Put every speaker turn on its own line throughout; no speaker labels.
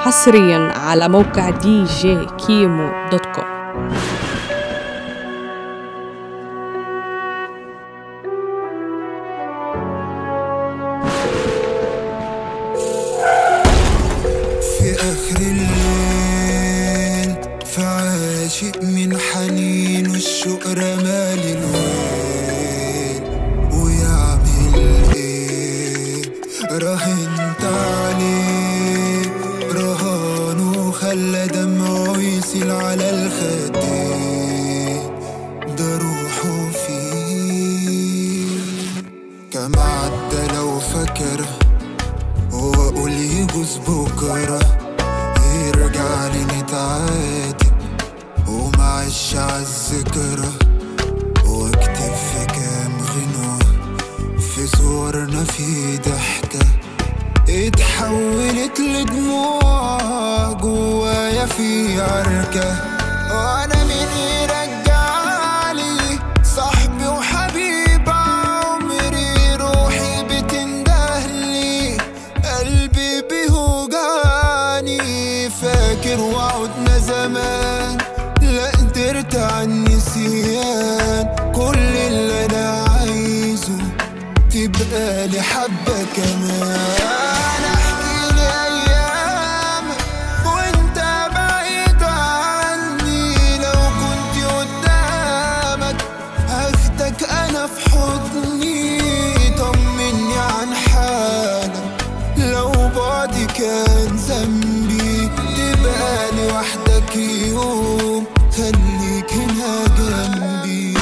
حصريا على موقع djkimo.com.
في آخر الليل في عاشق من حنين والشوق رمالي الويل، ويعمل ايه راهنت عليه رهان وخلى دمعه يسيل على الخدين، ده روحه فيه كم عدى لو فاكره واقول يجوز بكره يرجع لي نتعاتب ومعيش عالذكرى، واكتب في كام غنوة في صورنا في ضحكة اتحولت لدموع جوايا في عركة، وانا مين يرجعلي صاحبي وحبيب عمري، روحي بتندهلي قلبي بيوجعني، فاكر وعدنا زمان لا قدرت على النسيان، كل اللي انا عايزه تبقى لي حبة كمان، احكيلي ايام وانت بعيد عني، لو كنت قدامك هاخدك انا في حضني، طمني عن حالك لو بعدي كان ذنبي، تبقى لي وحدك يوم خليك هنا جنبي.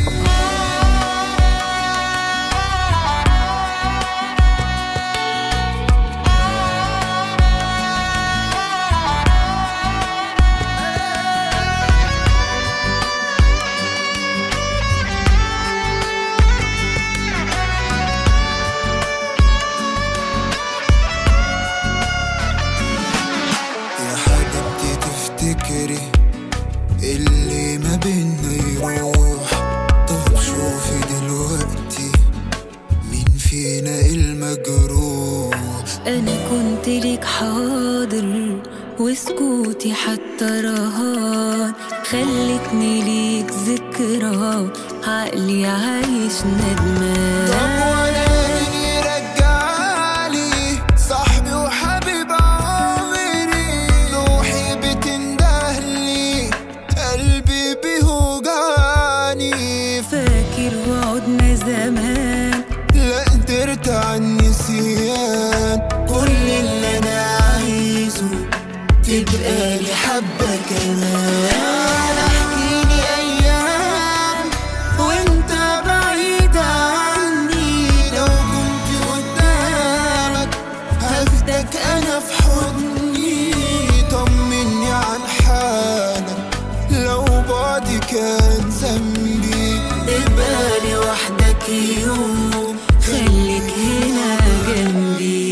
تفتكري اللي ما بينا يروح، طب شوفي دلوقتي مين فينا المجروح،
أنا كنت ليك حاضر وسكوتي حتى رهان، خلتني ليك ذكرى عقلي عايش ندمان،
طب وانا مين يرجعلي صاحبي وحبيب عمري، روحي بتندهلي قلبي بيوجعني،
فاكر وعدنا زمان
لا قدرت على النسيان، كل اللي انا عايزه تبقى لي حبة كمان، احكيلي ايام وانت بعيد عني، لو كنت قدامك هاخدك انا في حضني، طمني عن حالك لو بعدي كان ذنبي، تبقى لي وحدك يوم
خليك هنا جنبي.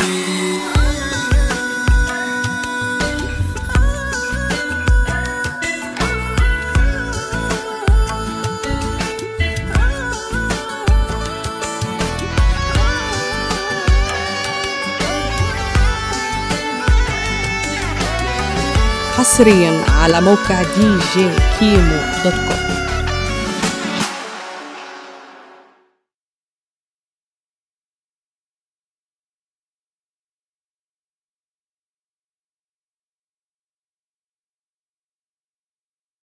حصريا على موقع djkimo.com.